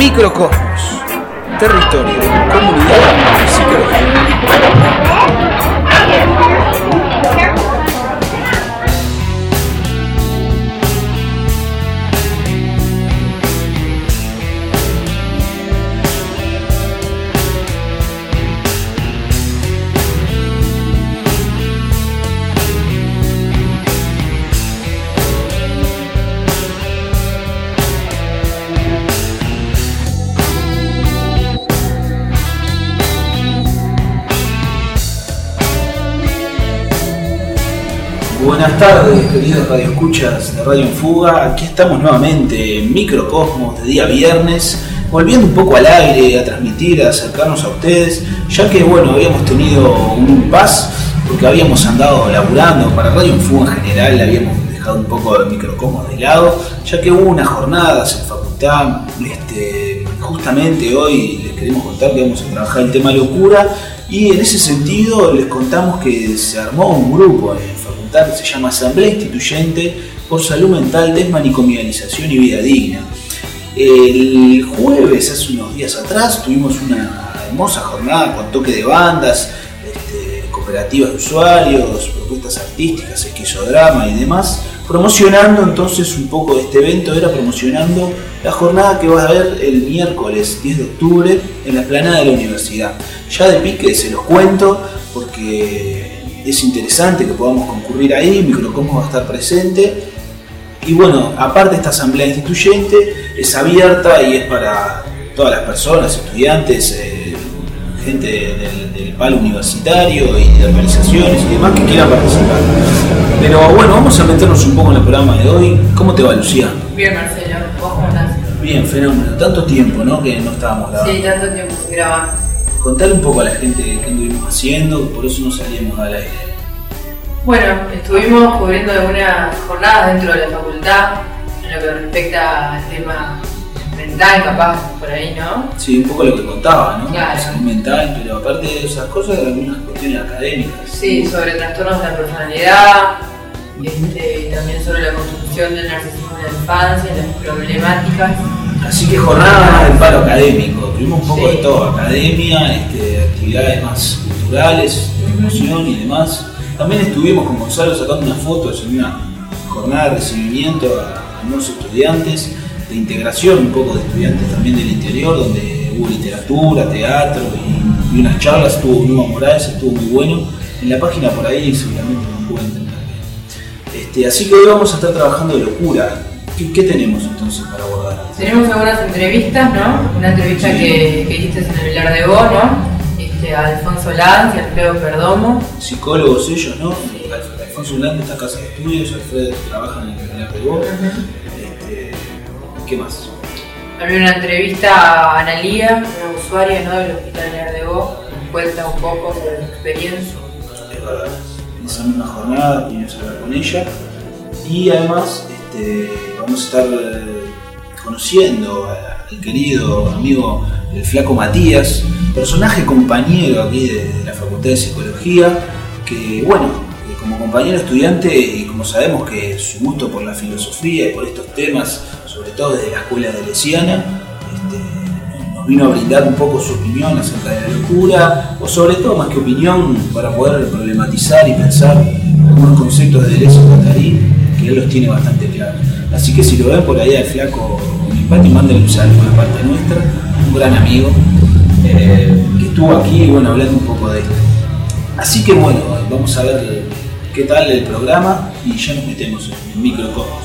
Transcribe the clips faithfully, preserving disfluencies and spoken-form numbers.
Microcosmos, territorio, comunidad y psicología. Buenas tardes, queridos radioescuchas de Radio en Fuga. Aquí estamos nuevamente en Microcosmos de día viernes, volviendo un poco al aire, a transmitir, a acercarnos a ustedes, ya que bueno, habíamos tenido un impasse porque habíamos andado laburando para Radio en Fuga en general, habíamos dejado un poco de Microcosmos de lado, ya que hubo unas jornadas en facultad. Este, justamente hoy les queremos contar que vamos a trabajar el tema locura, y en ese sentido les contamos que se armó un grupo en facultad que se llama Asamblea Instituyente por Salud Mental, Desmanicomialización y Vida Digna. El jueves, hace unos días atrás, tuvimos una hermosa jornada con toque de bandas, este, cooperativas de usuarios, propuestas artísticas, esquizodrama y demás, promocionando entonces un poco de este evento. Era promocionando la jornada que va a haber el miércoles diez de octubre en la explanada de la universidad. Ya de pique se los cuento porque es interesante que podamos concurrir ahí. Microcosmos va a estar presente. Y bueno, aparte esta asamblea instituyente es abierta y es para todas las personas, estudiantes, eh, gente del, del palo universitario y de organizaciones y demás que quieran participar. Pero bueno, vamos a meternos un poco en el programa de hoy. ¿Cómo te va, Lucía? Bien, Marcelo. ¿Vos cómo estás? Bien, fenómeno. Tanto tiempo, ¿no?, que no estábamos grabando. Sí, tanto tiempo sin grabar. Contale un poco a la gente qué anduvimos haciendo, por eso no salíamos al aire. Bueno, estuvimos cubriendo algunas jornadas dentro de la facultad en lo que respecta al tema mental, capaz, por ahí, ¿no? Sí, un poco lo que contaba, ¿no? Claro. Salud mental, pero aparte de esas cosas, algunas cuestiones académicas. Sí, sobre trastornos de la personalidad, este, y también sobre la construcción del narcisismo en la infancia, las problemáticas. Así que jornada del palo académico, tuvimos un poco Sí. de todo, academia, este, actividades más culturales, de promoción y demás. También estuvimos con Gonzalo sacando unas fotos en una jornada de recibimiento a, a nuevos estudiantes, de integración un poco de estudiantes también del interior, donde hubo literatura, teatro y, y unas charlas. Estuvo Nueva Morales, estuvo muy bueno. En la página por ahí seguramente lo encuentran también. Este, así que hoy vamos a estar trabajando de locura. ¿Qué, qué tenemos entonces para abordar? Tenemos algunas entrevistas, ¿no? Una entrevista Sí. que, que hiciste en el Vilar de Bo, ¿no? Este, a Alfonso Lanz y Alfredo Perdomo. Psicólogos ellos, ¿no? Alfonso Landa está en casa de estudios, Alfredo trabaja en el Vilar de Bo. Uh-huh. Este, ¿qué más? Había una entrevista a Analía, una usuaria, ¿no?, del Hospital Vilar de Bo, que nos cuenta un poco sobre su experiencia. Es verdad. En esa misma jornada pudimos hablar con ella. Y además este, vamos a estar eh, conociendo al querido amigo el Flaco Matías, personaje compañero aquí de, de la Facultad de Psicología, que bueno, que como compañero estudiante, y como sabemos que su gusto por la filosofía y por estos temas, sobre todo desde la escuela de Lesiana, este, nos vino a brindar un poco su opinión acerca de la locura, o sobre todo, más que opinión, para poder problematizar y pensar algunos conceptos de Deleuze y Guattari, que él los tiene bastante claros. Así que si lo ven por ahí al Flaco Unipati, mándenle un saludo de parte nuestra, un gran amigo eh, que estuvo aquí y bueno, hablando un poco de esto. Así que bueno, vamos a ver qué tal el programa y ya nos metemos en Microcosmos.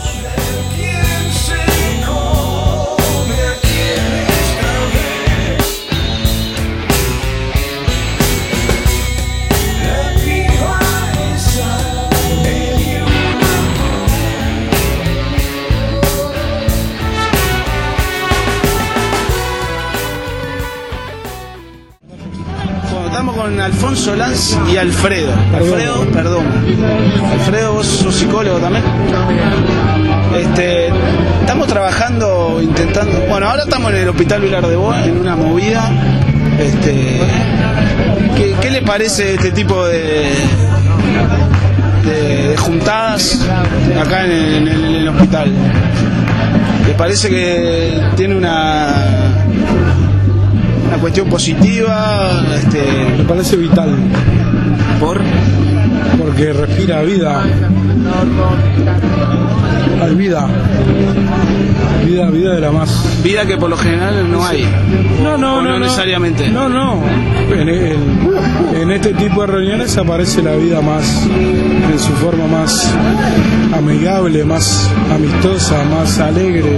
Con Alfonso Lanz y Alfredo. Alfredo, perdón. Alfredo, vos sos psicólogo también. Este, estamos trabajando, intentando. Bueno, ahora estamos en el Hospital Vilar de Bo, en una movida. Este, ¿qué, qué le parece este tipo de, de, de juntadas acá en el, en el hospital? ¿Le parece que tiene una cuestión positiva. Este... Me parece vital. ¿Por? Porque respira vida. Hay vida. Vida, vida de la más. Vida que por lo general no hay. No, no, o no, no, no necesariamente. No, no. En, en, en este tipo de reuniones aparece la vida más, en su forma más amigable, más amistosa, más alegre,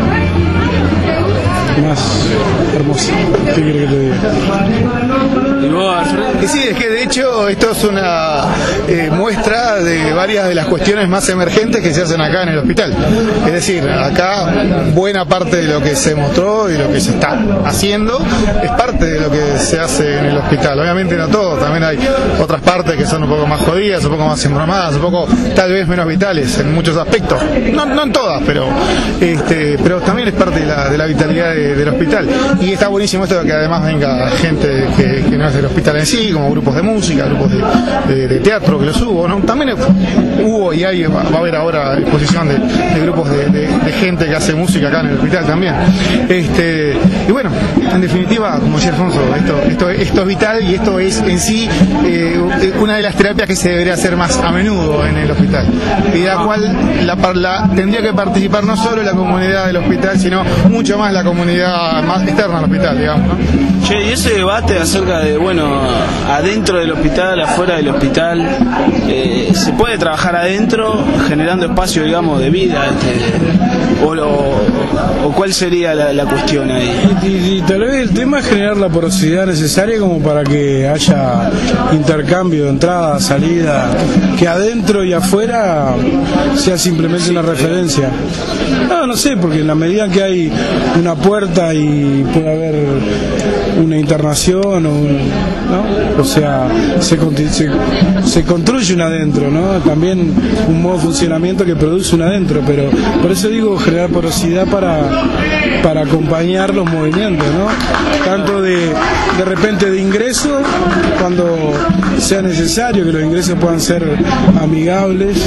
más hermosa. ¿Qué quiere que te diga? ¿Y vos, Alfredo? Y sí, es que de hecho esto es una eh, muestra de varias de las cuestiones más emergentes que se hacen acá en el hospital. Es decir, acá buena parte de lo que se mostró y lo que se está haciendo es parte de lo que se hace en el hospital. Obviamente no todo, también hay otras partes que son un poco más jodidas, un poco más embromadas, un poco tal vez menos vitales en muchos aspectos. No, no en todas, pero este, pero también es parte de la, de la vitalidad de, del hospital. Y está buenísimo esto de que además venga gente que, que no es del hospital en sí, como grupos de música, grupos de, de, de teatro que los hubo, ¿no? También hubo y hay, va a haber ahora exposición de, de grupos de, de, de gente que hace música acá en el hospital también. Este, y bueno, en definitiva, como decía Alfonso, esto, esto, esto es vital y esto es en sí eh, una de las terapias que se debería hacer más a menudo en el hospital, y de la cual la, la, tendría que participar no solo la comunidad del hospital, sino mucho más la comunidad más externa al hospital, digamos, ¿no? Che, y ese debate acerca de, bueno, adentro del hospital, afuera del hospital, eh, ¿se puede trabajar adentro generando espacio, digamos, de vida? Este, o, o, o cuál sería la, la cuestión ahí? Y, y, y tal vez el tema es generar la porosidad necesaria como para que haya intercambio de entrada, salida, que adentro y afuera sea simplemente una referencia. No, no sé, porque en la medida en que hay una puerta y puede haber una internación o un, ¿no? O sea, se, se, se construye un adentro, ¿no? También un modo de funcionamiento que produce un adentro, pero por eso digo generar porosidad para, para acompañar los movimientos, ¿no? Tanto de, de repente de ingreso, cuando sea necesario, que los ingresos puedan ser amigables,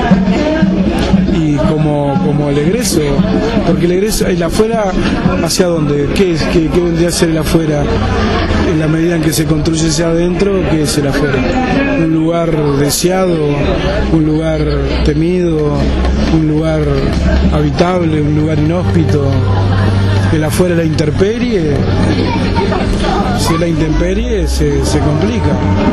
y como, como el egreso, porque el egreso, el afuera, ¿hacia dónde? ¿Qué es? ¿Qué, qué vendría a ser el afuera? En la medida en que se construye hacia adentro, ¿qué es el afuera? Un lugar deseado, un lugar temido, un lugar habitable, un lugar inhóspito. El afuera es la intemperie, si es la intemperie se, se complica.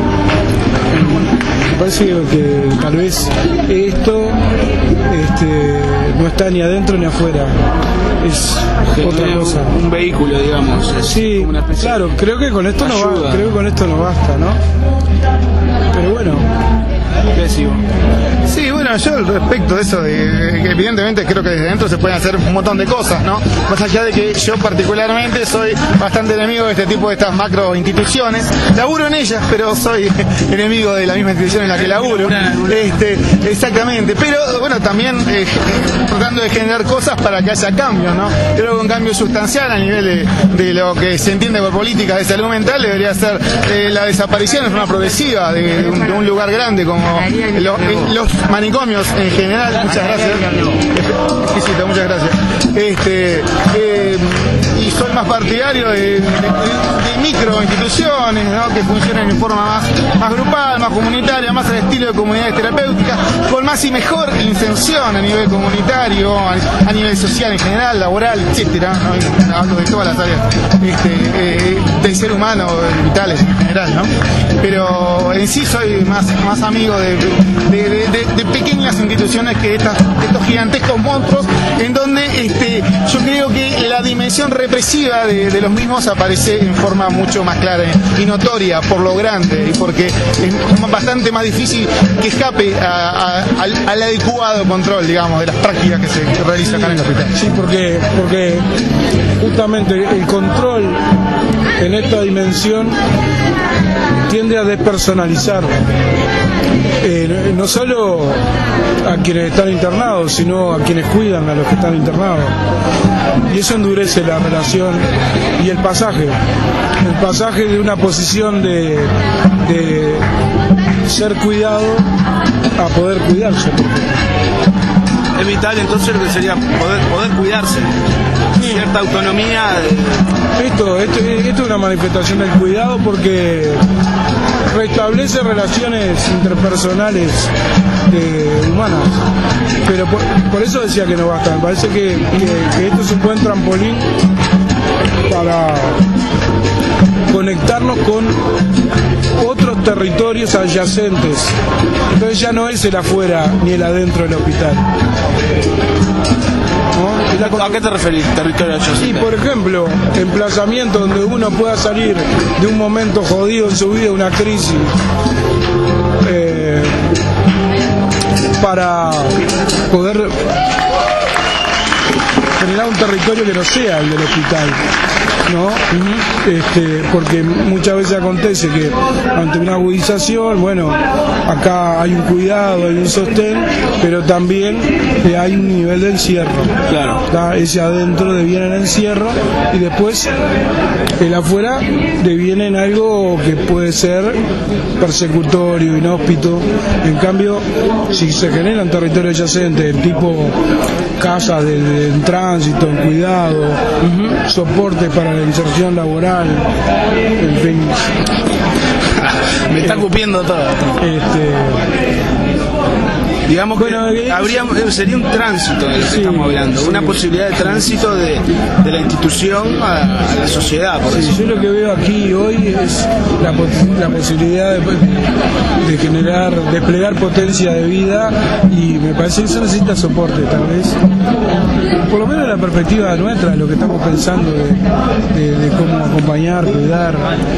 Me parece que, que tal vez esto este, no está ni adentro ni afuera, es que otra cosa. Un vehículo, digamos. Sí, una claro, creo que con esto no va, creo que con esto no basta, ¿no? Pero bueno. ¿Qué sigo? Sí, bueno, yo respecto de eso, de, que evidentemente creo que desde dentro se pueden hacer un montón de cosas, ¿no? Más allá de que yo particularmente soy bastante enemigo de este tipo de estas macro instituciones. Laburo en ellas, pero soy enemigo de la misma institución en la que laburo. Este, exactamente, pero bueno, también eh, tratando de generar cosas para que haya cambio, ¿no? Creo que un cambio sustancial a nivel de, de lo que se entiende por políticas de salud mental debería ser eh, la desaparición de forma progresiva de, de, un, de un lugar grande como Los, los manicomios en general. Muchas gracias. Exquisito, muchas gracias. Este, eh, y soy más partidario de, de, de, de micro instituciones, ¿no? Que funcionen en forma más, más grupal, más comunitaria, más al estilo de comunidades terapéuticas, con más y mejor inserción a nivel comunitario, a, a nivel social en general, laboral, etcétera, ¿no? Hablo de todas las áreas este, eh, del ser humano, vitales en general, ¿no? Pero en sí soy más, más amigo de De, de, de, de pequeñas instituciones que estas, estos gigantescos monstruos, en donde este, yo creo que la dimensión represiva de, de los mismos aparece en forma mucho más clara y notoria por lo grande y porque es bastante más difícil que escape a, a, al, al adecuado control, digamos, de las prácticas que se realizan acá en el hospital. Sí, porque, porque justamente el control en esta dimensión tiende a despersonalizar eh, no solo a quienes están internados, sino a quienes cuidan a los que están internados, y eso endurece la relación y el pasaje el pasaje de una posición de, de ser cuidado a poder cuidarse. es vital entonces lo que sería poder, poder cuidarse, sí. Cierta autonomía. De... Esto, esto, esto es una manifestación del cuidado porque restablece relaciones interpersonales de, humanas, pero por, por eso decía que no basta. Me parece que, que, que esto es un buen trampolín para conectarnos con otros territorios adyacentes. Entonces ya no es el afuera ni el adentro del hospital, ¿no? ¿A qué te referís, territorio adyacente? Y por ejemplo, emplazamiento donde uno pueda salir de un momento jodido en su vida, una crisis, eh, para poder generar un territorio que no sea el del hospital, ¿no? Uh-huh. Este, porque muchas veces acontece que ante una agudización, bueno, acá hay un cuidado, hay un sostén, pero también eh, hay un nivel de encierro. Claro. ¿Tá? Ese adentro deviene en encierro y después el afuera deviene en algo que puede ser persecutorio, inhóspito. En cambio, si se genera un territorio adyacente, tipo casas de, de, de tránsito, en cuidado, uh-huh. soportes para la inserción laboral, en fin. Me está cupiendo todo. Este, digamos que bueno, habría, sería un tránsito del que sí, estamos hablando, sí, una posibilidad de tránsito de, de la institución a, a la sociedad. Por sí, yo lo que veo aquí hoy es la, la posibilidad de, de generar, desplegar potencia de vida, y me parece que eso necesita soporte, tal vez, por lo menos de la perspectiva nuestra, de lo que estamos pensando de, de, de cómo acompañar, cuidar,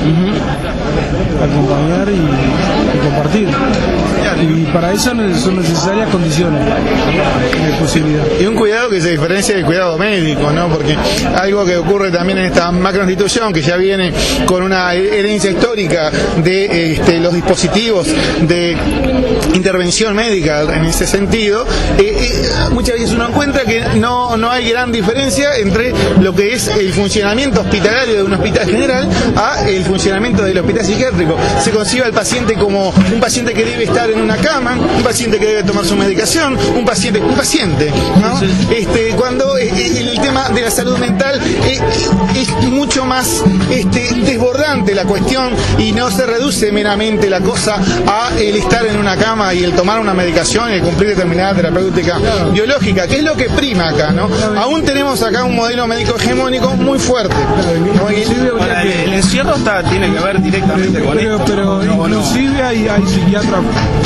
uh-huh. acompañar y, y compartir. Y para eso son necesarias condiciones de posibilidad. Y un cuidado que se diferencia del cuidado médico, ¿no? Porque algo que ocurre también en esta macroinstitución, que ya viene con una herencia histórica de este, los dispositivos de intervención médica en ese sentido, eh, eh, muchas veces uno encuentra que no, no hay gran diferencia entre lo que es el funcionamiento hospitalario de un hospital general a el funcionamiento del hospital psiquiátrico. Se concibe al paciente como un paciente que debe estar en una cama, un paciente que debe tomar su medicación, un paciente, un paciente, ¿no? Este, cuando eh, el tema de la salud mental eh, es mucho más este, desbordante la cuestión, y no se reduce meramente la cosa a el estar en una cama y el tomar una medicación y el cumplir determinada terapéutica claro. biológica, que es lo que prima acá, ¿no? Aún tenemos acá un modelo médico hegemónico muy fuerte. Claro, inclusive, Ahora, el, el encierro está, tiene que ver directamente con pero, esto. Pero no, inclusive no. hay, hay psiquiatras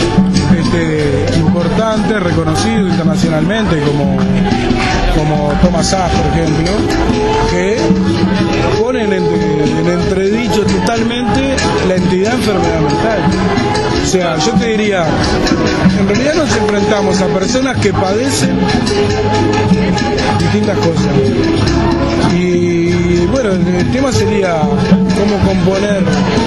este, importantes, reconocidos internacionalmente, como, como Thomas Sachs, por ejemplo, que ponen en, en entredicho totalmente la entidad enfermedad mental. O sea, yo te diría, en realidad nos enfrentamos a personas que padecen distintas cosas. Y bueno, el tema sería cómo componer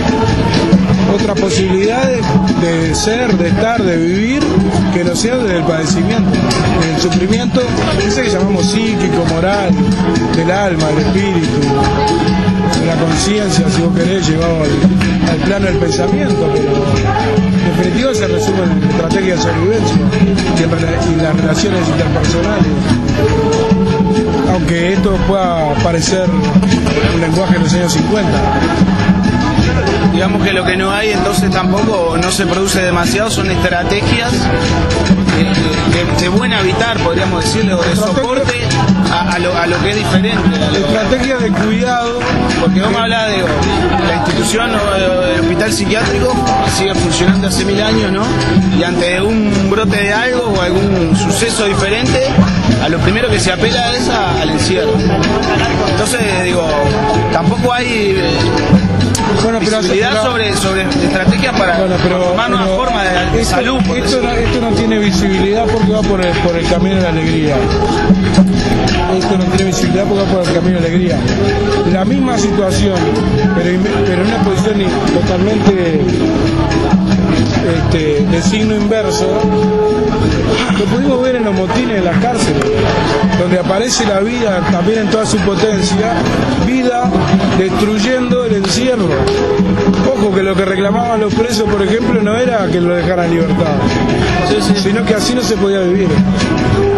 otras posibilidades de ser, de estar, de vivir, que no sea desde el padecimiento, del sufrimiento, ese que llamamos psíquico, moral, del alma, del espíritu, de la conciencia, si vos querés, llevado al, al plano del pensamiento, pero en definitiva se resume en estrategias de sobrevivencia y, en, y las relaciones interpersonales. Aunque esto pueda parecer un lenguaje de los años cincuenta. Digamos que lo que no hay entonces tampoco no se produce demasiado son estrategias de, de, de buen habitar, podríamos decirle, o de soporte a, a, lo, a lo que es diferente. Estrategias de cuidado. Porque vos me hablás de la institución o el hospital psiquiátrico que sigue funcionando hace mil años, ¿no? Y ante un brote de algo o algún suceso diferente, a lo primero que se apela es a, al encierro. Entonces, digo, tampoco hay... Bueno, pero, visibilidad pero, sobre, sobre estrategias para bueno, pero, formar una pero, forma de, de esto, salud. Esto no, esto no tiene visibilidad porque va por el, por el camino de la alegría. Esto no tiene visibilidad porque va por el camino de la alegría. La misma situación, pero, pero en una posición totalmente este, de signo inverso, lo pudimos ver en los motines de las cárceles, donde aparece la vida también en toda su potencia, vida destruyendo el encierro. Ojo, que lo que reclamaban los presos, por ejemplo, no era que lo dejaran en libertad, sino que así no se podía vivir.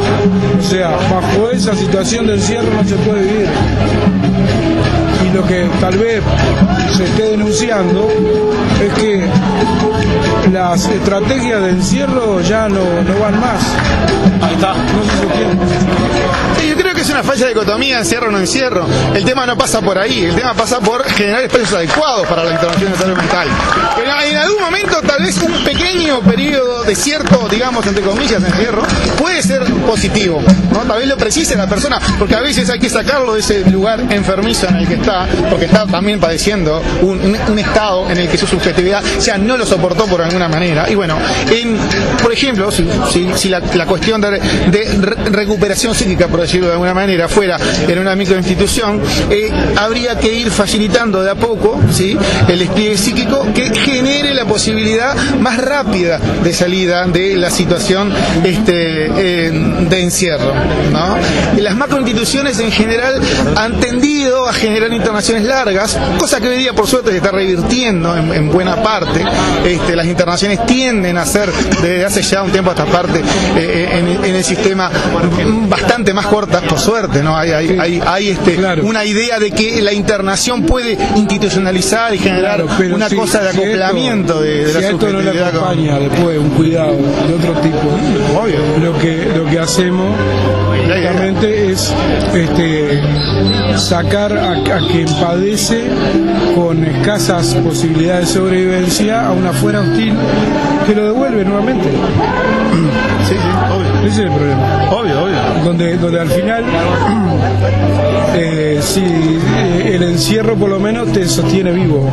O sea, bajo esa situación de encierro no se puede vivir. Y lo que tal vez se esté denunciando es que las estrategias de encierro ya no, no van más. Ahí está. No se sostienen. Sí, yo creo que es una falsa dicotomía, encierro o no encierro. El tema no pasa por ahí, el tema pasa por generar espacios adecuados para la intervención de salud mental. En, en algún momento, tal vez un pequeño periodo de cierto, digamos, entre comillas, encierro, puede ser positivo, ¿no? Tal vez lo precise la persona, porque a veces hay que sacarlo de ese lugar enfermizo en el que está, porque está también padeciendo un, un, un estado en el que su subjetividad ya no lo soportó por alguna manera. Y bueno, en, por ejemplo, si, si, si la, la cuestión de, de re recuperación psíquica, por decirlo de alguna manera, fuera en una microinstitución, eh, habría que ir facilitando de a poco, ¿sí?, el despliegue psíquico que genere la posibilidad más rápida de salida de la situación este, eh, de encierro, ¿no? Y las macroinstituciones en general han tendido a generar internaciones largas, cosa que hoy día por suerte se está revirtiendo en, en buena parte. Este, las internaciones tienden a ser desde hace ya un tiempo a esta parte eh, en, en el sistema bastante más cortas, por suerte, ¿no? Hay, hay, hay, hay este, claro, una idea de que la internación puede institucionalizar y generar claro, una si, cosa de acoplamiento si esto, de, de si la a esto no le subjetividad acompaña con... después un cuidado de otro tipo, obvio, lo que lo que hacemos justamente es este, sacar a, a quien padece con escasas posibilidades de sobrevivencia a una fuera hostil que lo devuelve nuevamente. Sí, sí, obvio. Ese es el problema. Obvio, obvio. Donde, donde al final, eh, si eh, el encierro por lo menos te sostiene vivo.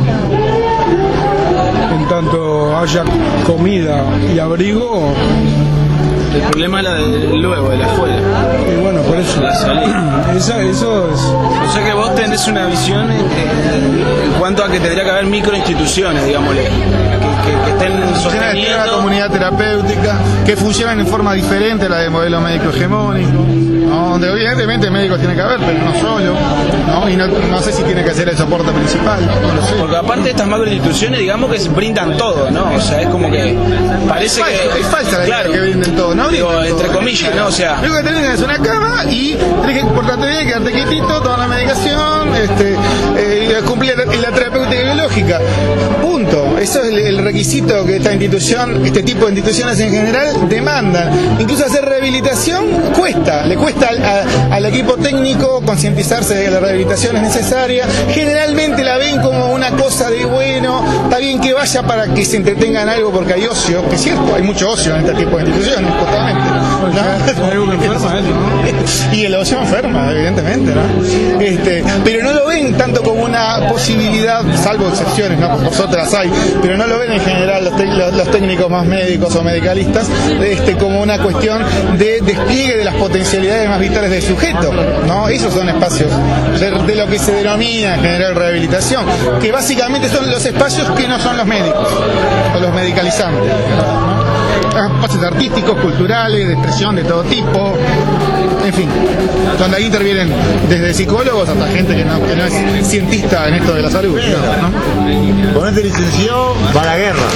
En tanto haya comida y abrigo. El problema es la de luego, de la afuera. Y bueno, por eso. La salida. Esa, eso es. O sea que vos tenés una visión en, en cuanto a que tendría que haber microinstituciones, digámosle, que, que, que estén sosteniendo la comunidad terapéutica, que funcionan en forma diferente a la del modelo médico hegemónico, ¿no? Donde evidentemente médicos tiene que haber, pero no solo, ¿no? Y no, no sé si tiene que ser el soporte principal, no lo sé. Porque aparte estas macroinstituciones, digamos que brindan todo, ¿no? O sea, es como que parece es falso, que... es falsa la claro, idea que brinden todo, ¿no? Digo, Brinden entre todo. comillas, ¿no? O sea... Lo que tenés es una cama y tenés que portarte bien, quedarte quietito, tomar la medicación, este, eh, cumplir la terapéutica biológica. Punto. Eso es el, el requisito que esta institución, este tipo de instituciones en general demandan. Incluso hacer rehabilitación cuesta, le cuesta al, a, al equipo técnico concientizarse de que la rehabilitación es necesaria. Generalmente la ven como una cosa de bueno, está bien que vaya para que se entretengan algo porque hay ocio, que es cierto, hay mucho ocio en este tipo de instituciones, totalmente, ¿no? Algo que enferma, ¿no? Y el ocio enferma, evidentemente, ¿no? Este, pero no lo ven tanto como una posibilidad, salvo excepciones, ¿no? Por suerte las hay, pero no lo ven en general los, los, los técnicos más médicos o medicalistas, este, como una cuestión de despliegue de las potencialidades más vitales del sujeto, ¿no? Esos son espacios de, de lo que se denomina en general rehabilitación, que básicamente son los espacios que no son los médicos o los medicalizantes, ¿no? Espacios artísticos, culturales, de expresión de todo tipo, en fin, donde ahí intervienen desde psicólogos hasta gente que no, que no es cientista en esto de la salud, ¿no? Ponete licenciado para la guerra.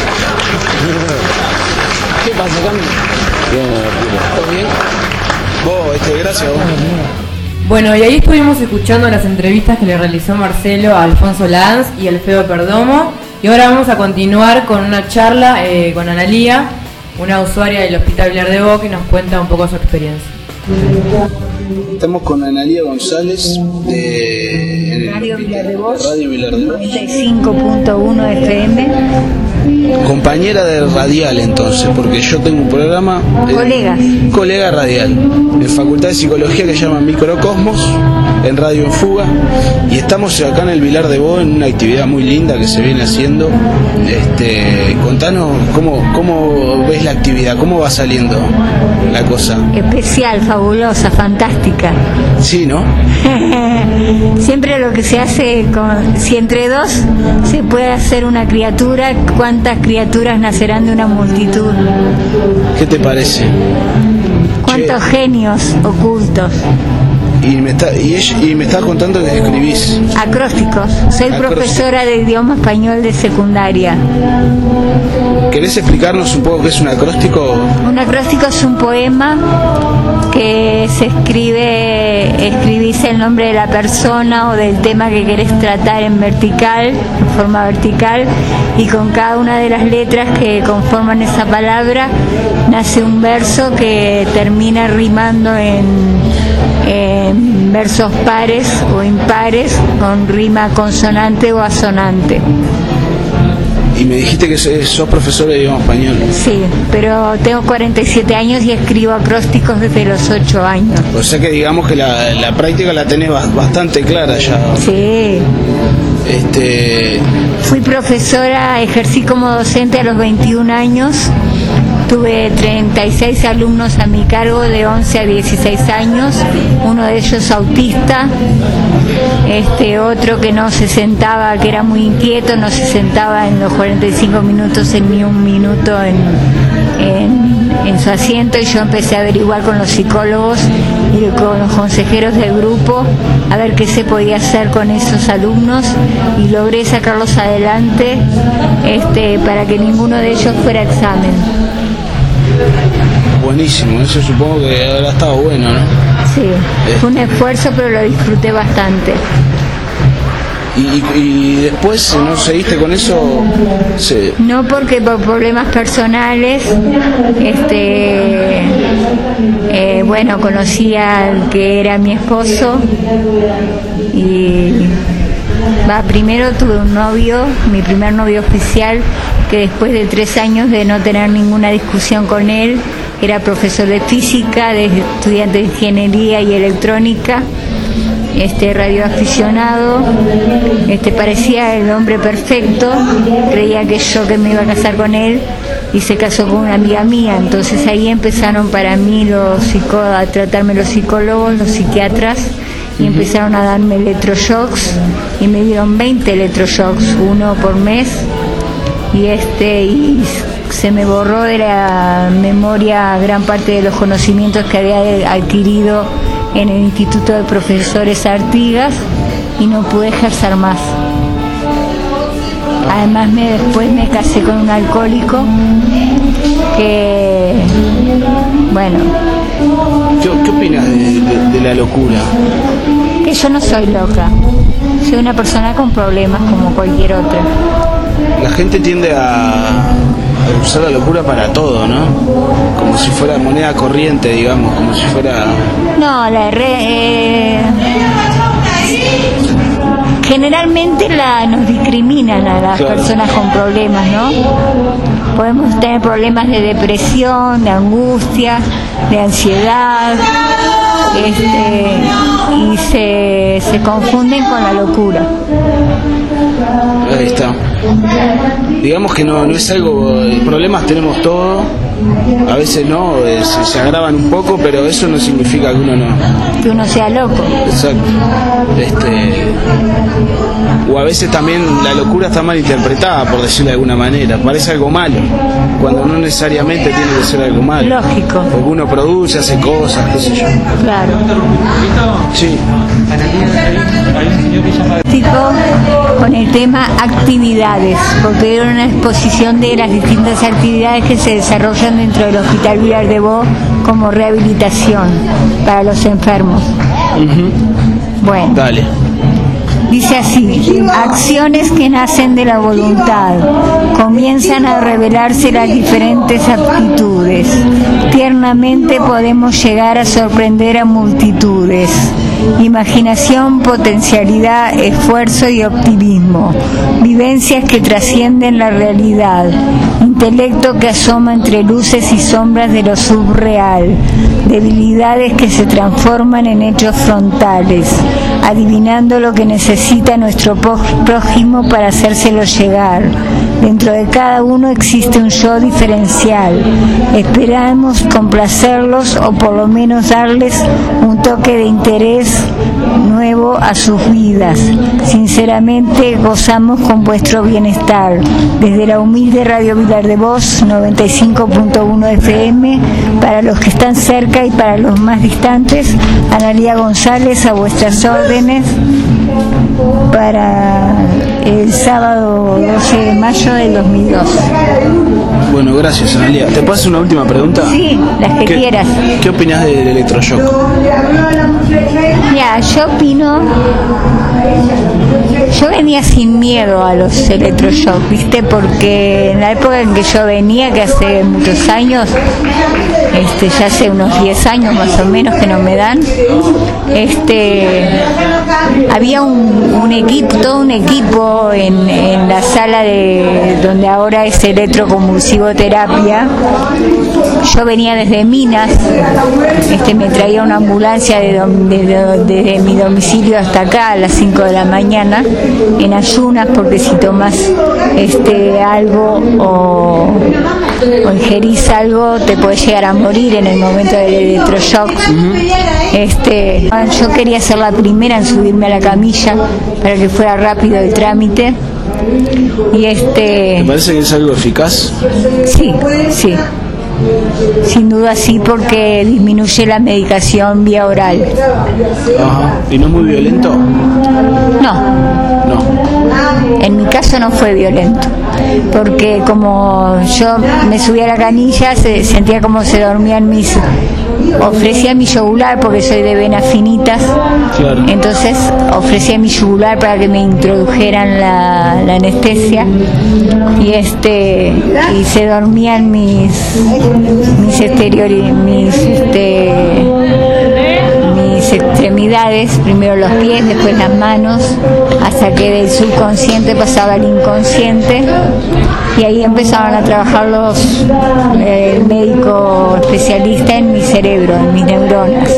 ¿Qué pasa, Cami? ¿Todo bien? Vos, este, gracias vos. Bueno, y ahí estuvimos escuchando las entrevistas que le realizó Marcelo a Alfonso Lanz y Alfredo Perdomo. Y ahora vamos a continuar con una charla eh, con Analía, una usuaria del Hospital Vilar de Bo, que nos cuenta un poco su experiencia. Estamos con Analía González de Radio Vilar de Bo, Radio Vilar de Bo, noventa y cinco punto uno F M. compañera de radial entonces, porque yo tengo un programa eh, Colegas. colega radial en Facultad de Psicología que se llama Microcosmos, en Radio en Fuga, y estamos acá en el Vilar de Bo en una actividad muy linda que se viene haciendo. Este, contanos cómo, cómo ves la actividad, cómo va saliendo la cosa. Especial, fabulosa, fantástica. Sí, ¿no? Siempre lo que se hace, con, si entre dos se puede hacer una criatura, ¿cuántas criaturas nacerán de una multitud? ¿Qué te parece? ¿Cuántos Che. genios ocultos? Y me está y, ella, y me estás contando que escribís acrósticos. Soy Acróstico. profesora de idioma español de secundaria. ¿Querés explicarnos un poco qué es un acróstico? Un acróstico es un poema que se escribe, escribís el nombre de la persona o del tema que querés tratar en vertical, en forma vertical, y con cada una de las letras que conforman esa palabra nace un verso que termina rimando en, en versos pares o impares con rima consonante o asonante. Y me dijiste que sos profesora de idioma español. Sí, pero tengo cuarenta y siete años y escribo acrósticos desde los ocho años. O sea que digamos que la, la práctica la tenés bastante clara ya. Sí. Este... Fui profesora, ejercí como docente a los veintiún años. Tuve treinta y seis alumnos a mi cargo de once a dieciséis años, uno de ellos autista, este otro que no se sentaba, que era muy inquieto, no se sentaba en los cuarenta y cinco minutos en ni un minuto en, en, en su asiento, y yo empecé a averiguar con los psicólogos y con los consejeros del grupo a ver qué se podía hacer con esos alumnos, y logré sacarlos adelante este, para que ninguno de ellos fuera a examen. Buenísimo, eso supongo que habrá estado bueno, ¿no? Sí, fue un esfuerzo, pero lo disfruté bastante. ¿Y, y, y después no seguiste con eso? Sí. No, porque por problemas personales, este, eh, bueno, conocí al que era mi esposo y va, primero tuve un novio, mi primer novio oficial, que después de tres años de no tener ninguna discusión con él, era profesor de física, de estudiante de ingeniería y electrónica, este radioaficionado, este parecía el hombre perfecto, creía que yo que me iba a casar con él, y se casó con una amiga mía. Entonces ahí empezaron para mí los psico a tratarme los psicólogos, los psiquiatras, y empezaron a darme electroshocks, y me dieron veinte electroshocks, uno por mes, y este y se me borró de la memoria gran parte de los conocimientos que había adquirido en el Instituto de Profesores Artigas, y no pude ejercer más. Además me, después me casé con un alcohólico que, bueno... ¿Qué, qué opinas de, de, de la locura? Que yo no soy loca, soy una persona con problemas como cualquier otra. La gente tiende a, a usar la locura para todo, ¿no? Como si fuera moneda corriente, digamos, como si fuera... No, la re, eh, generalmente la, nos discriminan a las Claro. personas con problemas, ¿no? Podemos tener problemas de depresión, de angustia, de ansiedad, este, y se, se confunden con la locura. Ahí está. Digamos que no, no es algo... Problemas tenemos todos, a veces no, eh, se, se agravan un poco, pero eso no significa que uno no... Que uno sea loco. Exacto. Este, o a veces también la locura está mal interpretada, por decirlo de alguna manera. Parece algo malo, cuando no necesariamente tiene que ser algo malo. Lógico. Porque uno produce, hace cosas, qué sé yo. Claro. Sí. Tipo con el tema actividades, porque era una exposición de las distintas actividades que se desarrollan dentro del Hospital Villar de Bo como rehabilitación para los enfermos. Uh-huh. Bueno, Dale. dice así: acciones que nacen de la voluntad, comienzan a revelarse las diferentes aptitudes, tiernamente podemos llegar a sorprender a multitudes. Imaginación, potencialidad, esfuerzo y optimismo, vivencias que trascienden la realidad, intelecto que asoma entre luces y sombras de lo subreal, debilidades que se transforman en hechos frontales, adivinando lo que necesita nuestro prójimo para hacérselo llegar. Dentro de cada uno existe un yo diferencial. Esperamos complacerlos o por lo menos darles un toque de interés es nuevo a sus vidas. Sinceramente gozamos con vuestro bienestar. Desde la humilde Radio Vilar de Voz, noventa y cinco punto uno F M, para los que están cerca y para los más distantes, Analía González, a vuestras órdenes, para el sábado doce de mayo del dos mil dos. Bueno, gracias, Analía. ¿Te puedo hacer una última pregunta? Sí, las que ¿Qué, quieras. ¿Qué opinas del electroshock? Mira, yo opino, yo venía sin miedo a los electroshock, ¿viste? Porque en la época en que yo venía, que hace muchos años, este, ya hace unos diez años más o menos que no me dan, este, había un, un equipo, todo un equipo en, en la sala de donde ahora es electroconvulsivoterapia. Yo venía desde Minas, este, me traía una ambulancia de, de, de, de mi domicilio hasta acá a las cinco de la mañana, en ayunas, porque si tomas este, algo o, o ingerís algo te puedes llegar a morir en el momento del electroshock. Uh-huh. Este, yo quería ser la primera en subirme a la camilla para que fuera rápido el trámite. Y este, ¿te parece que es algo eficaz? Sí, sí. Sin duda sí, porque disminuye la medicación vía oral. Ajá. ¿Y no es muy violento? No. No. En mi caso no fue violento, porque como yo me subía a la canilla, se sentía como se dormían mis... ofrecía mi yugular, porque soy de venas finitas. Claro. Entonces ofrecía mi yugular para que me introdujeran la, la anestesia, y este y se dormían mis mis exteriores, mis este mis extremidades, primero los pies, después las manos, hasta que del subconsciente pasaba al inconsciente, y ahí empezaban a trabajar los eh, el médico especialista en mi cerebro, en mis neuronas.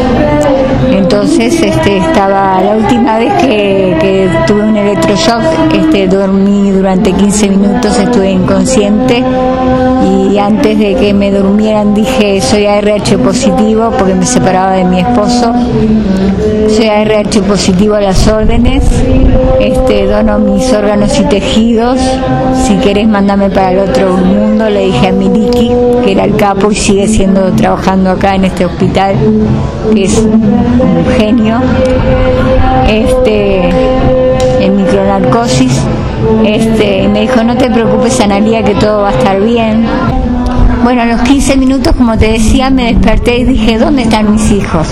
Entonces este, estaba la última vez que, que tuve un electroshock, este, dormí durante quince minutos, estuve inconsciente, y antes de que me durmieran dije: soy A R H positivo, porque me separaba de mi esposo. Soy A R H positivo a las órdenes, este, dono mis órganos y tejidos, si querés mándame para el otro mundo, le dije a Miliki, que era el capo y sigue siendo, trabajando acá en este hospital, que es un genio, este, en micronarcosis. Este, me dijo: no te preocupes, Analía, que todo va a estar bien. Bueno, a los quince minutos, como te decía, me desperté y dije: ¿dónde están mis hijos?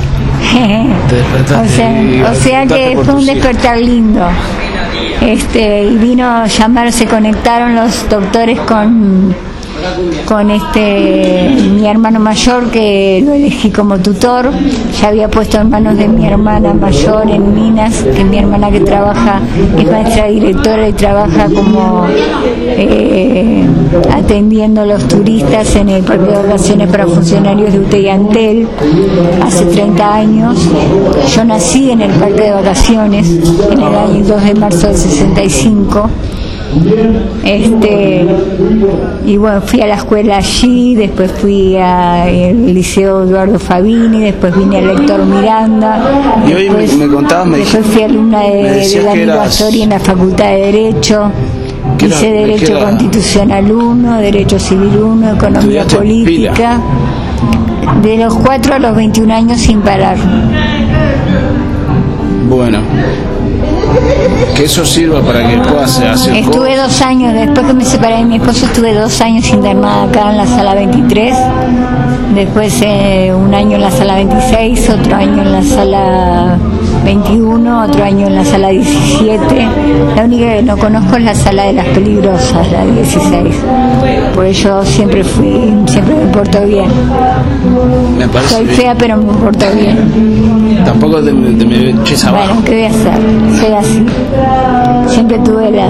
o sea, o sea que fue un despertar lindo. Este, y vino a llamar, se conectaron los doctores con con este mi hermano mayor, que lo elegí como tutor. Ya había puesto en manos de mi hermana mayor en Minas, que es mi hermana, que trabaja, es maestra directora y trabaja como eh, atendiendo a los turistas en el parque de vacaciones para funcionarios de U T E y Antel hace treinta años. Yo nací en el parque de vacaciones en el año dos de marzo del sesenta y cinco. Este, y bueno, fui a la escuela allí, después fui al Liceo Eduardo Fabini, después vine al Héctor Miranda, y hoy después, me, me contabas, me después fui alumna de, de Danilo Astori en la Facultad de Derecho. Hice era, Derecho era... Constitucional uno, Derecho Civil uno, Economía Política, pila. De los cuatro a los veintiún años sin parar. Bueno, que eso sirva para que puedas hacer. Estuve cosas. dos años, después que me separé de mi esposo, estuve dos años internada acá en la sala veintitrés, después eh, un año en la sala veintiséis, otro año en la sala veintiuno, otro año en la sala diecisiete. La única que no conozco es la sala de las peligrosas, la dieciséis. Por eso siempre fui, siempre me porto bien. Me parece Soy bien. fea, pero me porto bien. Tampoco te, te me eches abajo. Bueno, ¿qué voy a hacer? Soy así. Siempre tuve la...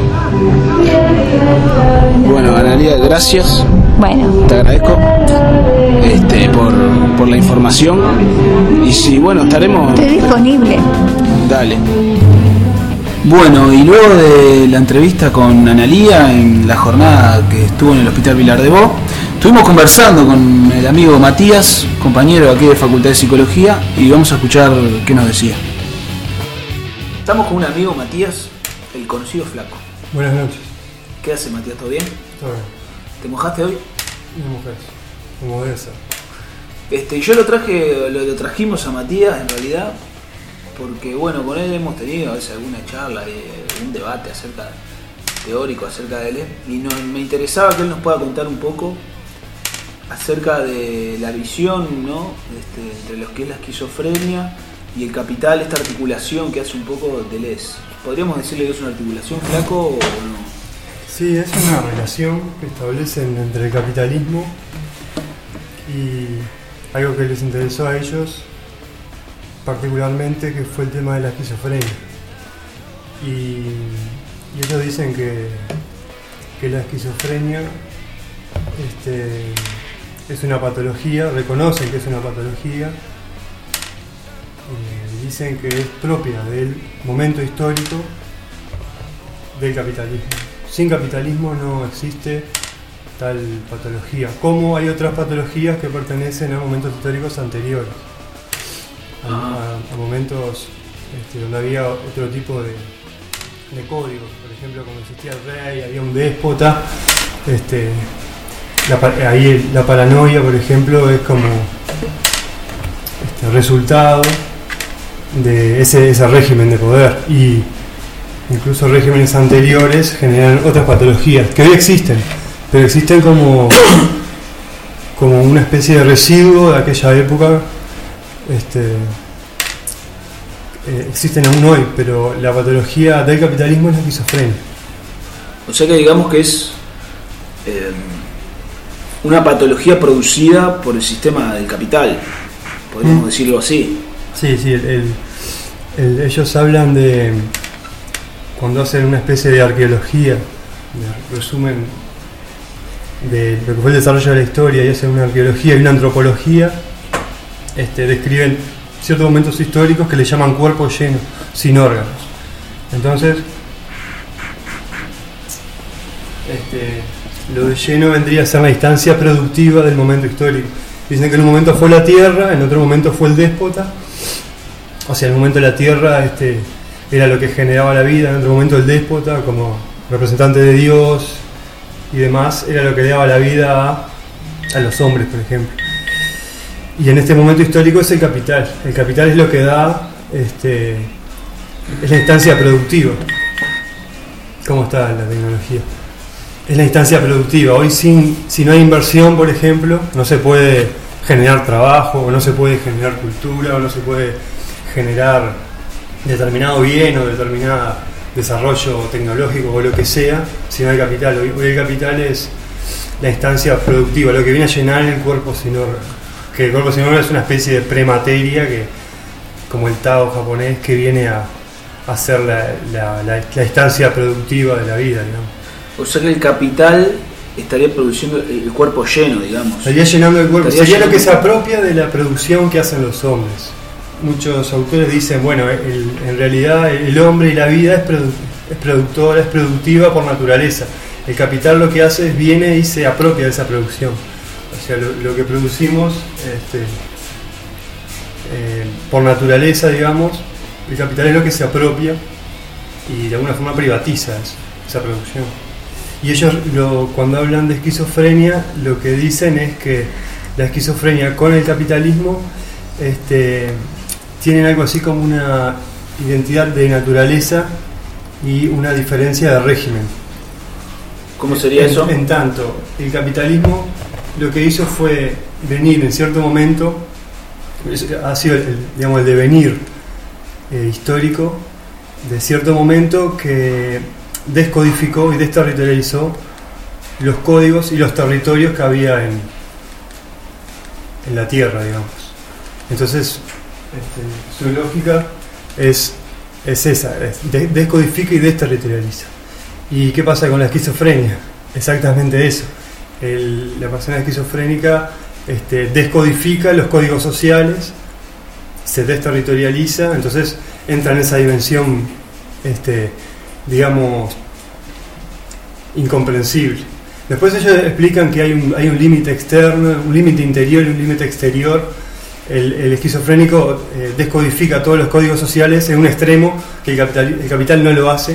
Bueno, Analía, gracias. Bueno. Te agradezco este, por, por la información. Y si, bueno, estaremos... Estoy disponible. Dale. Bueno, y luego de la entrevista con Analía en la jornada que estuvo en el Hospital Vilar de Bo, Estuvimos conversando con el amigo Matías, compañero aquí de Facultad de Psicología, y vamos a escuchar qué nos decía. Estamos con un amigo Matías, el conocido Flaco. Buenas noches. ¿Qué hace, Matías? ¿Todo bien? Todo bien. ¿Te mojaste hoy? Me mojé, como debe ser. Este, yo lo traje, lo, lo trajimos a Matías en realidad, porque bueno, con él hemos tenido a veces alguna charla, un debate acerca teórico acerca de él, y no, me interesaba que él nos pueda contar un poco acerca de la visión, ¿no? Este, entre lo que es la esquizofrenia y el capital, esta articulación que hace un poco Deleuze. ¿Podríamos decirle que es una articulación, Flaco, o no? Sí, es una relación que establecen entre el capitalismo y algo que les interesó a ellos particularmente, que fue el tema de la esquizofrenia. Y, y ellos dicen que, que la esquizofrenia este, es una patología, reconocen que es una patología, eh, dicen que es propia del momento histórico del capitalismo. Sin capitalismo no existe tal patología, como hay otras patologías que pertenecen a momentos históricos anteriores, a, a, a momentos este, donde había otro tipo de, de códigos. Por ejemplo, cuando existía el rey, había un déspota, este, la, ahí la paranoia, por ejemplo, es como este, resultado de ese, ese régimen de poder, y incluso regímenes anteriores generan otras patologías que hoy existen, pero existen como, como una especie de residuo de aquella época. Este, eh, existen aún hoy, pero la patología del capitalismo es la esquizofrenia. O sea que digamos que es eh, una patología producida por el sistema del capital, podríamos mm. decirlo así. Sí, sí, el, el, el, ellos hablan de, cuando hacen una especie de arqueología, de resumen de lo que fue el desarrollo de la historia, y hacen una arqueología y una antropología, este, describen ciertos momentos históricos que le llaman cuerpo lleno, sin órganos. Entonces, este, lo de lleno vendría a ser la instancia productiva del momento histórico. Dicen que en un momento fue la tierra, en otro momento fue el déspota. O sea, en un momento la tierra este, era lo que generaba la vida, en otro momento el déspota, como representante de Dios y demás, era lo que le daba la vida a, a los hombres, por ejemplo. Y en este momento histórico es el capital. El capital es lo que da, este, es la instancia productiva. ¿Cómo está la tecnología? Es la instancia productiva. Hoy sin, si no hay inversión, por ejemplo, no se puede generar trabajo, o no se puede generar cultura, o no se puede generar determinado bien o determinado desarrollo tecnológico o lo que sea, si no hay capital. Hoy, hoy el capital es la instancia productiva, lo que viene a llenar el cuerpo sin órgano. Que el cuerpo sin órgano es una especie de premateria, que, como el Tao japonés, que viene a, a ser la, la, la, la instancia productiva de la vida, digamos. O sea que el capital estaría produciendo el cuerpo lleno, digamos. Estaría llenando el cuerpo, estaría sería lo que se el... apropia de la producción que hacen los hombres. Muchos autores dicen, bueno, el, en realidad el hombre y la vida es, produ- es productora, es productiva por naturaleza. El capital lo que hace es viene y se apropia de esa producción. O sea, lo, lo que producimos este, eh, por naturaleza, digamos, el capital es lo que se apropia y de alguna forma privatiza eso, esa producción. Y ellos, lo, cuando hablan de esquizofrenia, lo que dicen es que la esquizofrenia con el capitalismo este, tienen algo así como una identidad de naturaleza y una diferencia de régimen. ¿Cómo sería en, eso? En tanto, el capitalismo lo que hizo fue venir en cierto momento, ha sido el, digamos, el devenir eh, histórico de cierto momento que descodificó y desterritorializó los códigos y los territorios que había en, en la Tierra, digamos. Entonces, este, su lógica es, es esa, es de, descodifica y desterritorializa. ¿Y qué pasa con la esquizofrenia? Exactamente eso. El, la persona esquizofrénica este, descodifica los códigos sociales, se desterritorializa, entonces entra en esa dimensión, este, digamos, incomprensible. Después ellos explican que hay un, hay un límite externo, un límite interior y un límite exterior. El, el esquizofrénico eh, descodifica todos los códigos sociales en un extremo que el capital, el capital no lo hace.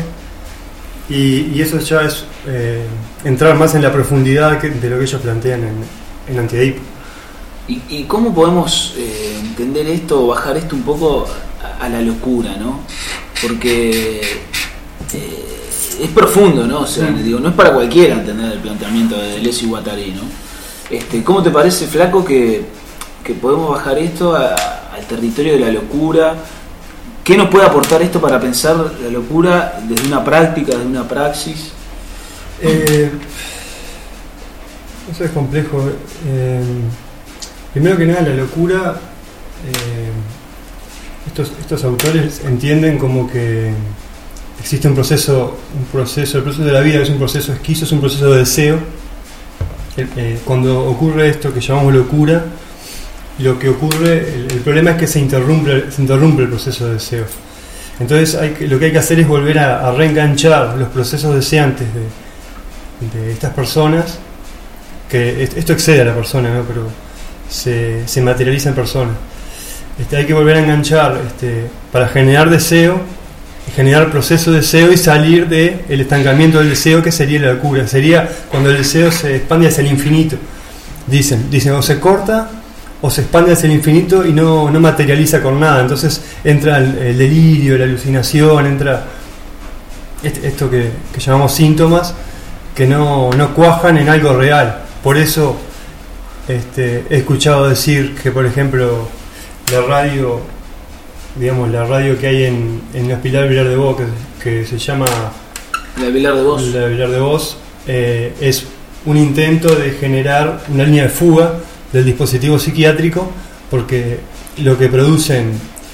Y, y eso ya es eh, entrar más en la profundidad que, de lo que ellos plantean en, en Antiedipo. ¿Y, ¿Y cómo podemos eh, entender esto o bajar esto un poco a, a la locura, ¿no? Porque eh, es profundo, ¿no? O sea, mm. digo, no es para cualquiera entender el planteamiento de Deleuze y Guattari, ¿no? Este, ¿Cómo te parece, Flaco, que, que podemos bajar esto a, al territorio de la locura? ¿Qué nos puede aportar esto para pensar la locura desde una práctica, desde una praxis? Eh, eso es complejo. Eh, primero que nada, la locura, eh, estos, estos autores entienden como que existe un proceso, un proceso, el proceso de la vida es un proceso esquizo, es un proceso de deseo. Eh, eh, cuando ocurre esto que llamamos locura, lo que ocurre, el, el problema es que se interrumpe, se interrumpe el proceso de deseo. Entonces hay que, lo que hay que hacer es volver a, a reenganchar los procesos deseantes de, de estas personas, que esto excede a la persona, ¿no? Pero se, se materializa en persona. Este, hay que volver a enganchar este, para generar deseo, generar proceso de deseo y salir del estancamiento del deseo, que sería la locura. Sería cuando el deseo se expande hacia el infinito. Dicen, dicen o se corta o se expande hacia el infinito y no, no materializa con nada. Entonces entra el, el delirio, la alucinación, entra este, esto que, que llamamos síntomas que no, no cuajan en algo real. Por eso este, he escuchado decir que, por ejemplo, la radio, digamos, la radio que hay en, en la Pilar Vilar de Vos, que, que se llama La Vilar de Vos, la Vilar de Vos eh, es un intento de generar una línea de fuga del dispositivo psiquiátrico, porque lo que producen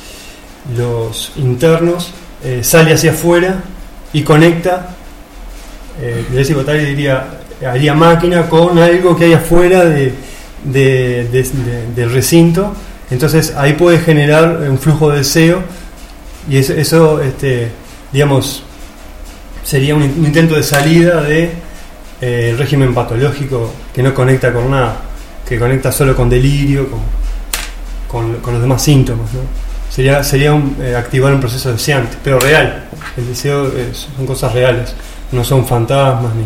los internos eh, sale hacia afuera y conecta, eh, Deleuze y Guattari diría, haría máquina con algo que hay afuera de, de, de, de, del recinto. Entonces ahí puede generar un flujo de deseo, y eso, eso este, digamos, sería un, un intento de salida de eh, el régimen patológico que no conecta con nada, que conecta solo con delirio, con, con, con los demás síntomas, ¿no? Sería, sería un, eh, activar un proceso deseante, pero real. El deseo es, son cosas reales, no son fantasmas ni.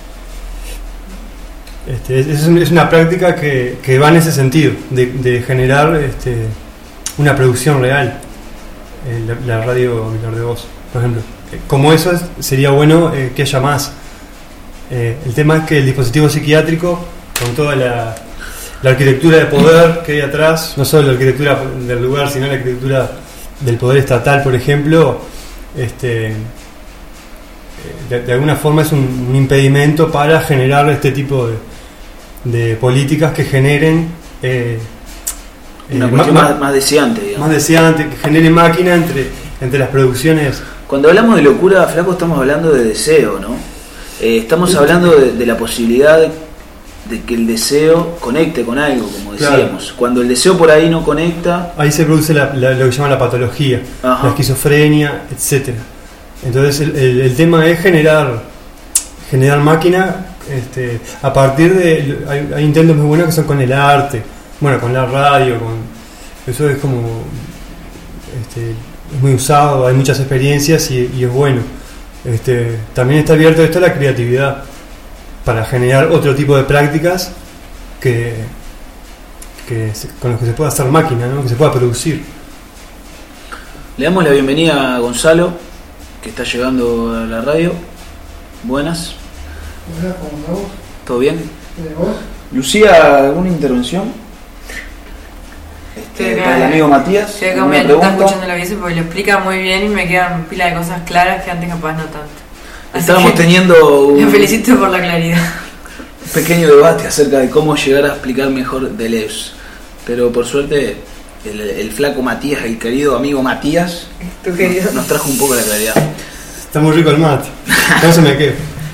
Este, es, es una práctica que, que va en ese sentido, de, de generar este, una producción real. Eh, la, la radio Vilar de Vos, por ejemplo. Eh, como eso es, sería bueno eh, que haya más. Eh, el tema es que el dispositivo psiquiátrico, con toda la, la arquitectura de poder que hay atrás, no solo la arquitectura del lugar, sino la arquitectura del poder estatal, por ejemplo, este, de, de alguna forma es un, un impedimento para generar este tipo de, de políticas que generen eh, una eh, cuestión más, más, más deseante, digamos. Más deseante, que genere máquina entre, entre las producciones. Cuando hablamos de locura, Flaco, estamos hablando de deseo, ¿no? Eh, estamos hablando de, de la posibilidad de, de que el deseo conecte con algo, como decíamos. Claro. Cuando el deseo por ahí no conecta, ahí se produce la, la, lo que se llama la patología, Ajá. la esquizofrenia, etcétera. Entonces el, el, el tema es generar generar máquina este, a partir de hay, hay intentos muy buenos que son con el arte, bueno, con la radio, con eso es como este, es muy usado, hay muchas experiencias y, y es bueno. Este, también está abierto esto a la creatividad para generar otro tipo de prácticas que, que se, con los que se pueda hacer máquina, ¿no? Que se pueda producir. Le damos la bienvenida a Gonzalo, que está llegando a la radio. Buenas. Hola, ¿cómo estamos? ¿Todo bien? ¿De vos? Lucía, ¿alguna intervención? Este, para el amigo Matías. Sí, acá me está escuchando la bici porque lo explica muy bien y me quedan pila de cosas claras que antes capaz no tanto. Así Estábamos teniendo un, me felicito por la claridad. Un pequeño debate acerca de cómo llegar a explicar mejor Deleuze. Pero por suerte el, el flaco Matías, el querido amigo Matías, ¿Tu querido? Nos, nos trajo un poco la claridad. Está muy rico el mate. No se me quede.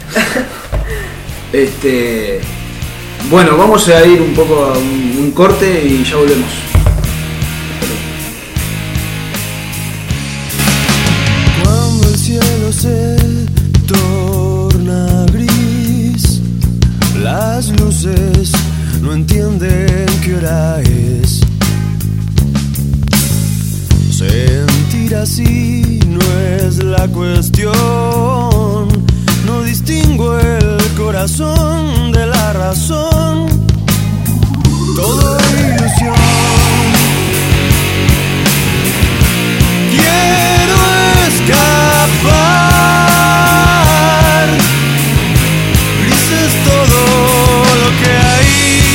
Este, bueno, vamos a ir un poco a un, un corte y ya volvemos. Cuando el cielo se torna gris, las luces no entienden qué hora es. Sentir así no es la cuestión. No distingo el corazón de la razón. Todo ilusión. Quiero escapar. Gris es todo lo que hay.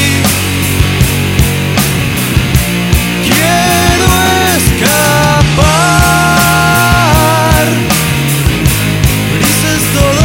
Quiero escapar. Gris es todo.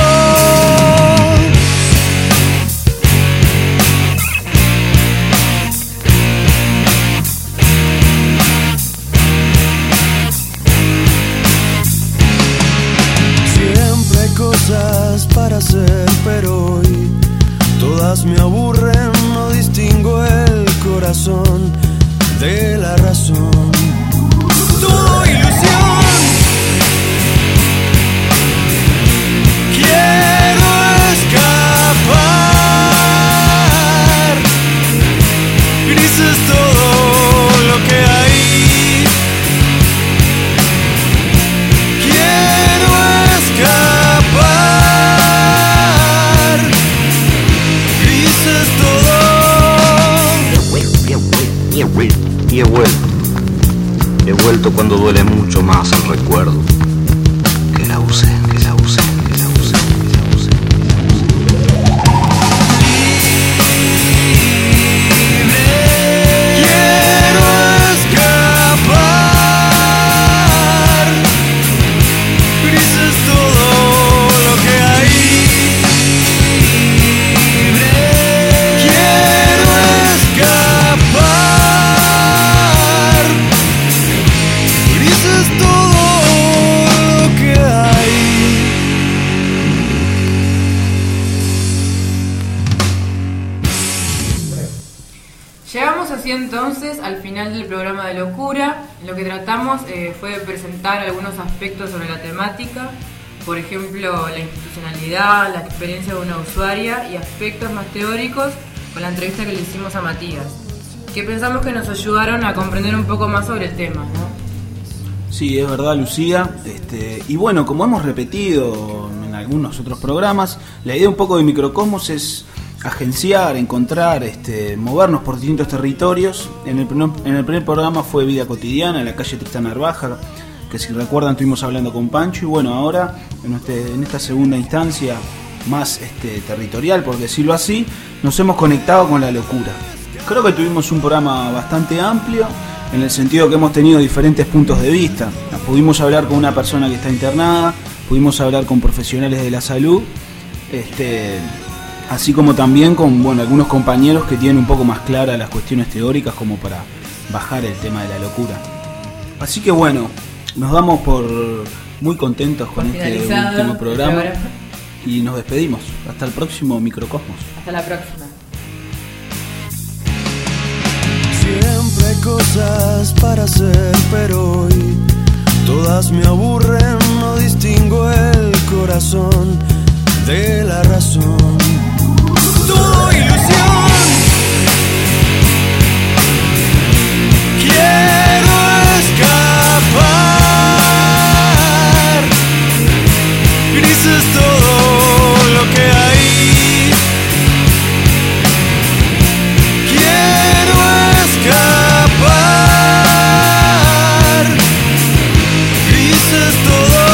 Cosas para hacer, pero hoy todas me aburren. No distingo el corazón de la razón. Todo ilusión. Quiero escapar. Gris es todo lo que hay. Quiero escapar. Y he vuelto, he vuelto cuando duele mucho más el recuerdo que la usé, que la usé, que la usé, que la usé. Quiero escapar. Gris es todo lo que hay. Quiero escapar. Es todo lo que hay. Llegamos así entonces al final del programa de Locura. Lo que tratamos eh, fue de presentar algunos aspectos sobre la temática, por ejemplo la institucionalidad, la experiencia de una usuaria y aspectos más teóricos con la entrevista que le hicimos a Matías, que pensamos que nos ayudaron a comprender un poco más sobre el tema, ¿no? Sí, es verdad, Lucía. Este, y bueno, como hemos repetido en algunos otros programas, la idea un poco de Microcosmos es agenciar, encontrar, este, movernos por distintos territorios. En el, primer, en el primer programa fue Vida Cotidiana, en la calle Tristán Narvaja, que si recuerdan estuvimos hablando con Pancho. Y bueno, ahora en, este, en esta segunda instancia más este, territorial, por decirlo así, nos hemos conectado con la locura. Creo que tuvimos un programa bastante amplio, en el sentido que hemos tenido diferentes puntos de vista. Pudimos hablar con una persona que está internada, pudimos hablar con profesionales de la salud, este, así como también con bueno, algunos compañeros que tienen un poco más claras las cuestiones teóricas como para bajar el tema de la locura. Así que bueno, nos damos por muy contentos con este último programa y nos despedimos. Hasta el próximo Microcosmos. Hasta la próxima. Siempre hay cosas para hacer, pero hoy todas me aburren. No distingo el corazón de la razón. Todo ilusión. Quiero escapar. Gris es todo lo que hay. Escapar. Gris es todo.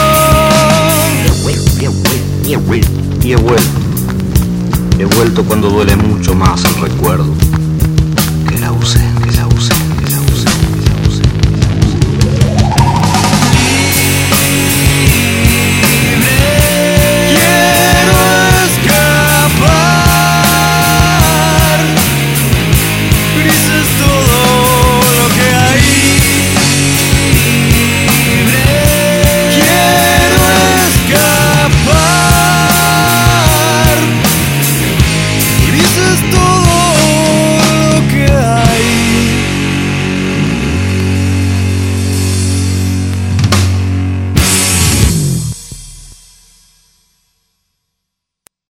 Y he vuelto, he vuelto cuando duele mucho más el recuerdo